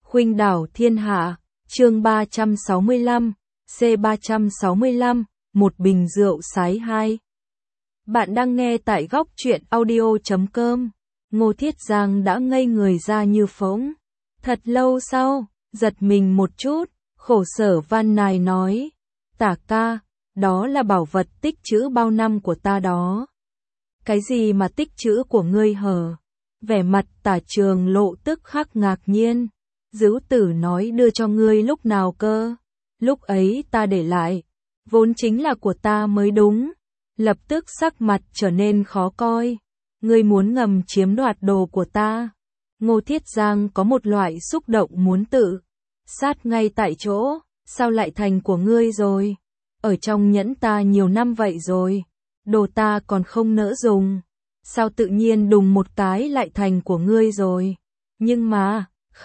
Khuynh đảo thiên hạ, chương 365, C365, một bình rượu sái 2. Bạn đang nghe tại góc truyện audio.com. Ngô Thiết Giang đã ngây người ra như phỗng. Thật lâu sau, giật mình một chút, khổ sở van nài nói. Tả ca, đó là bảo vật tích trữ bao năm của ta đó. Cái gì mà tích trữ của ngươi hờ? Vẻ mặt Tả Trường Lộ tức khắc ngạc nhiên. Dữ tử nói đưa cho ngươi lúc nào cơ? Lúc ấy ta để lại, vốn chính là của ta mới đúng. Lập tức sắc mặt trở nên khó coi. Ngươi muốn ngầm chiếm đoạt đồ của ta. Ngô Thiết Giang có một loại xúc động muốn tự sát ngay tại chỗ. Sao lại thành của ngươi rồi? Ở trong nhẫn ta nhiều năm vậy rồi, đồ ta còn không nỡ dùng. Sao tự nhiên đùng một cái lại thành của ngươi rồi? Nhưng mà,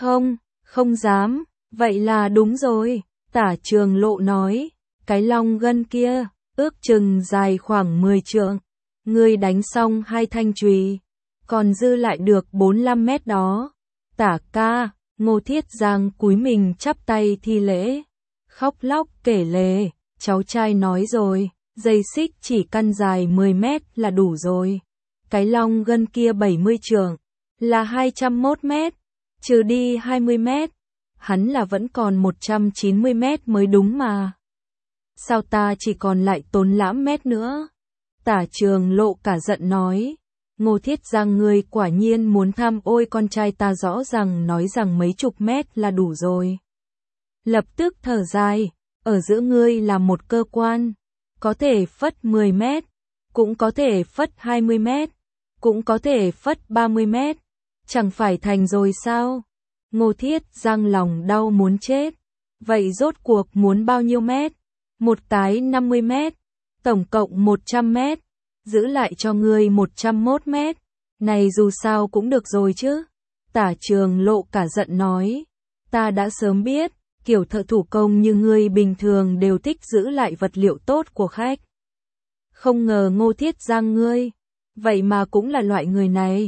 không dám, vậy là đúng rồi. Tả Trường Lộ nói, cái long ngân kia, ước chừng dài khoảng 10 trượng. Ngươi đánh xong 2 thanh chùy, còn dư lại được 45 mét đó. Tả ca, Ngô Thiết Giang cúi mình chắp tay thi lễ, khóc lóc kể lể, cháu trai nói rồi, dây xích chỉ căn dài 10 mét là đủ rồi. Cái long ngân kia 70 trượng, là 201 mét, trừ đi 20 mét, hắn là vẫn còn 190 mét mới đúng mà. Sao ta chỉ còn lại tốn lãm mét nữa? Tả Trường Lộ cả giận nói. Ngô Thiết Giang ngươi quả nhiên muốn tham ôi con trai ta, rõ ràng nói rằng mấy chục mét là đủ rồi. Lập tức thở dài, ở giữa ngươi là một cơ quan, có thể phất 10 mét, cũng có thể phất 20 mét, cũng có thể phất 30 mét, chẳng phải thành rồi sao? Ngô Thiết Giang lòng đau muốn chết. Vậy rốt cuộc muốn bao nhiêu mét? Một cái 50 mét, tổng cộng 100 mét, giữ lại cho ngươi 101 mét, này dù sao cũng được rồi chứ. Tả Trường Lộ cả giận nói, ta đã sớm biết, kiểu thợ thủ công như ngươi bình thường đều thích giữ lại vật liệu tốt của khách. Không ngờ Ngô Thiết Giang ngươi, vậy mà cũng là loại người này.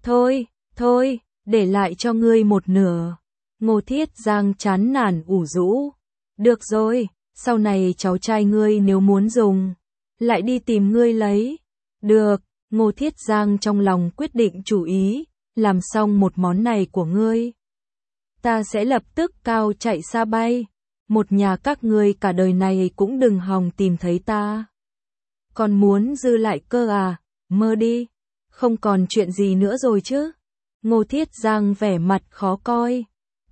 Thôi, để lại cho ngươi một nửa. Ngô Thiết Giang chán nản ủ rũ. Được rồi, sau này cháu trai ngươi nếu muốn dùng, lại đi tìm ngươi lấy. Được, Ngô Thiết Giang trong lòng quyết định chủ ý, làm xong một món này của ngươi, ta sẽ lập tức cao chạy xa bay. Một nhà các ngươi cả đời này cũng đừng hòng tìm thấy ta. Còn muốn dư lại cơ à? Mơ đi, không còn chuyện gì nữa rồi chứ? Ngô Thiết Giang vẻ mặt khó coi.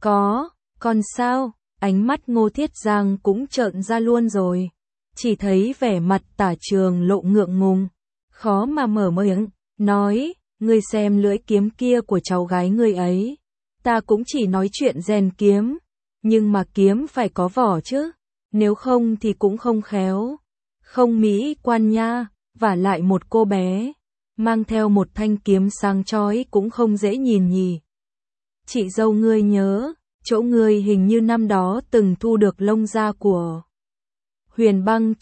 Còn sao? Ánh mắt Ngô Thiết Giang cũng trợn ra luôn rồi. Chỉ thấy vẻ mặt Tả Trường Lộ ngượng ngùng, khó mà mở miệng, nói, ngươi xem lưỡi kiếm kia của cháu gái ngươi ấy. Ta cũng chỉ nói chuyện rèn kiếm, nhưng mà kiếm phải có vỏ chứ, nếu không thì cũng không khéo. Không mỹ quan nha, vả lại một cô bé, mang theo một thanh kiếm sáng chói cũng không dễ nhìn nhỉ. Chị dâu ngươi nhớ, chỗ ngươi hình như năm đó từng thu được lông da của Huyền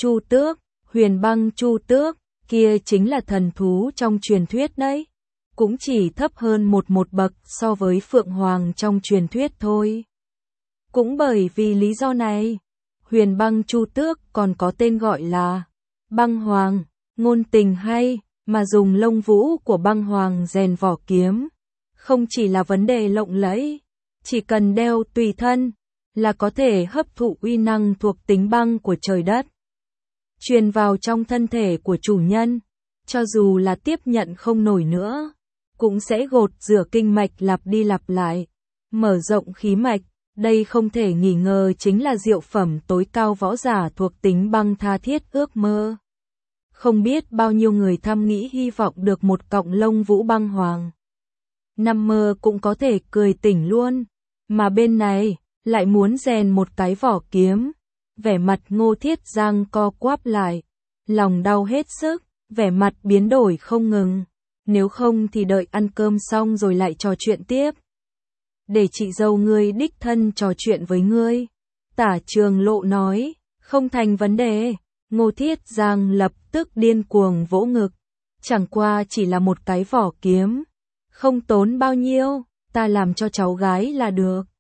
Băng Chu Tước, kia chính là thần thú trong truyền thuyết đấy. Cũng chỉ thấp hơn một bậc so với Phượng Hoàng trong truyền thuyết thôi. Cũng bởi vì lý do này, Huyền Băng Chu Tước còn có tên gọi là Băng Hoàng. Ngôn tình hay, mà dùng lông vũ của Băng Hoàng rèn vỏ kiếm, không chỉ là vấn đề lộng lẫy, chỉ cần đeo tùy thân là có thể hấp thụ uy năng thuộc tính băng của trời đất, truyền vào trong thân thể của chủ nhân, cho dù là tiếp nhận không nổi nữa, cũng sẽ gột rửa kinh mạch lặp đi lặp lại, mở rộng khí mạch. Đây không thể nghi ngờ chính là diệu phẩm tối cao võ giả thuộc tính băng tha thiết ước mơ. Không biết bao nhiêu người thầm nghĩ hy vọng được một cọng lông vũ Băng Hoàng. Nằm mơ cũng có thể cười tỉnh luôn, mà bên này lại muốn rèn một cái vỏ kiếm. Vẻ mặt Ngô Thiết Giang co quắp lại, lòng đau hết sức, vẻ mặt biến đổi không ngừng. Nếu không thì đợi ăn cơm xong rồi lại trò chuyện tiếp. Để chị dâu ngươi đích thân trò chuyện với ngươi. Tả Trường Lộ nói, không thành vấn đề. Ngô Thiết Giang lập tức điên cuồng vỗ ngực. Chẳng qua chỉ là một cái vỏ kiếm, không tốn bao nhiêu, ta làm cho cháu gái là được.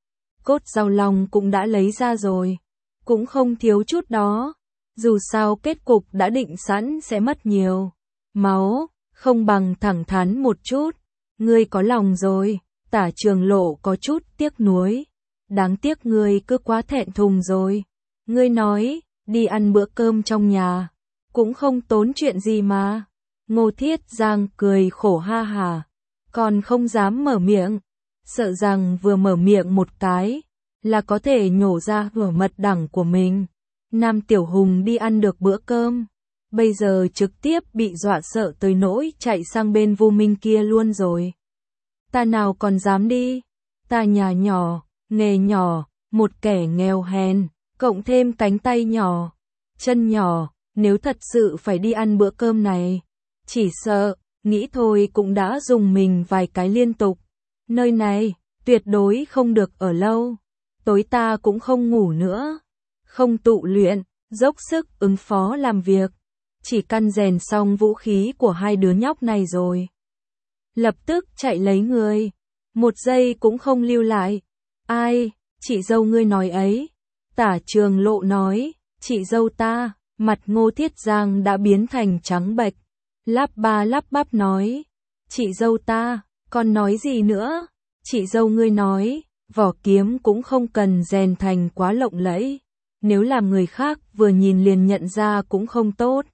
cốt dao long cũng đã lấy ra rồi. Cũng không thiếu chút đó. Dù sao kết cục đã định sẵn sẽ mất nhiều máu, không bằng thẳng thắn một chút. Ngươi có lòng rồi. Tả Trường Lộ có chút tiếc nuối. Đáng tiếc ngươi cứ quá thẹn thùng rồi. Ngươi nói, đi ăn bữa cơm trong nhà. Cũng không tốn chuyện gì mà. Ngô Thiết Giang cười khổ ha hả. Còn không dám mở miệng. Sợ rằng vừa mở miệng một cái là có thể nhổ ra hửa mật đẳng của mình. Nam Tiểu Hùng đi ăn được bữa cơm. Bây giờ trực tiếp bị dọa sợ tới nỗi chạy sang bên Vu Minh kia luôn rồi. Ta nào còn dám đi. Ta nhà nhỏ, nghề nhỏ, một kẻ nghèo hèn, cộng thêm cánh tay nhỏ, chân nhỏ, nếu thật sự phải đi ăn bữa cơm này, chỉ sợ, nghĩ thôi cũng đã dùng mình vài cái liên tục. Nơi này, tuyệt đối không được ở lâu. Tối ta cũng không ngủ nữa, không tụ luyện, dốc sức ứng phó làm việc. Chỉ căn rèn xong vũ khí của hai đứa nhóc này rồi. Lập tức chạy lấy người. Một giây cũng không lưu lại. Ai, chị dâu ngươi nói ấy. Tả Trường Lộ nói, chị dâu ta, mặt Ngô Thiết Giang đã biến thành trắng bệch. Lắp ba lắp bắp nói, chị dâu ta, còn nói gì nữa? Chị dâu ngươi nói, vỏ kiếm cũng không cần rèn thành quá lộng lẫy. Nếu làm người khác vừa nhìn liền nhận ra cũng không tốt.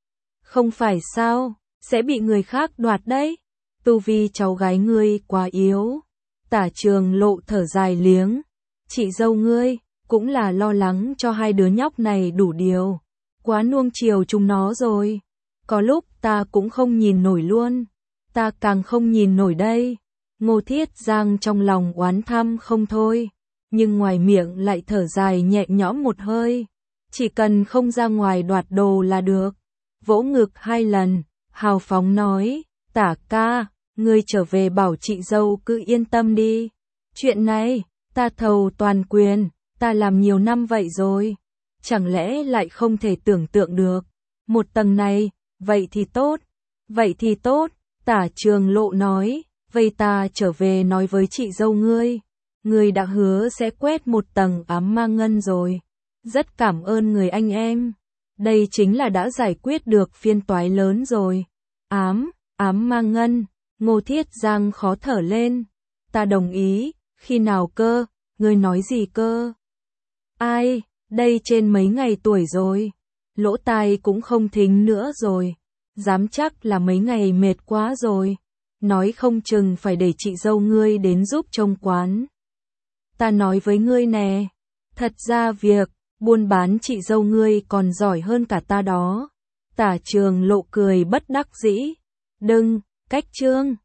Không phải sao, sẽ bị người khác đoạt đấy. Tu vi cháu gái ngươi quá yếu. Tả Trường Lộ thở dài liếng. Chị dâu ngươi, cũng là lo lắng cho hai đứa nhóc này đủ điều. Quá nuông chiều chúng nó rồi. Có lúc ta cũng không nhìn nổi luôn. Ta càng không nhìn nổi đây. Ngô Thiết Giang trong lòng oán thăm không thôi. Nhưng ngoài miệng lại thở dài nhẹ nhõm một hơi. Chỉ cần không ra ngoài đoạt đồ là được. Vỗ ngực 2 lần, hào phóng nói, Tả ca, ngươi trở về bảo chị dâu cứ yên tâm đi. Chuyện này, ta thầu toàn quyền, ta làm nhiều năm vậy rồi. Chẳng lẽ lại không thể tưởng tượng được. Một tầng này, vậy thì tốt. Vậy thì tốt, Tả Trường Lộ nói, vậy ta trở về nói với chị dâu ngươi. Ngươi đã hứa sẽ quét một tầng ám ma ngân rồi. Rất cảm ơn người anh em. Đây chính là đã giải quyết được phiên toái lớn rồi. Ám ma ngân, Ngô Thiết Giang khó thở lên. Ta đồng ý, khi nào cơ, ngươi nói gì cơ? Ai, đây trên mấy ngày tuổi rồi. Lỗ tai cũng không thính nữa rồi. Dám chắc là mấy ngày mệt quá rồi. Nói không chừng phải để chị dâu ngươi đến giúp trông quán. Ta nói với ngươi nè, thật ra việc buôn bán chị dâu ngươi còn giỏi hơn cả ta đó. Tả Trường Lộ cười bất đắc dĩ. Đừng, cách Trương.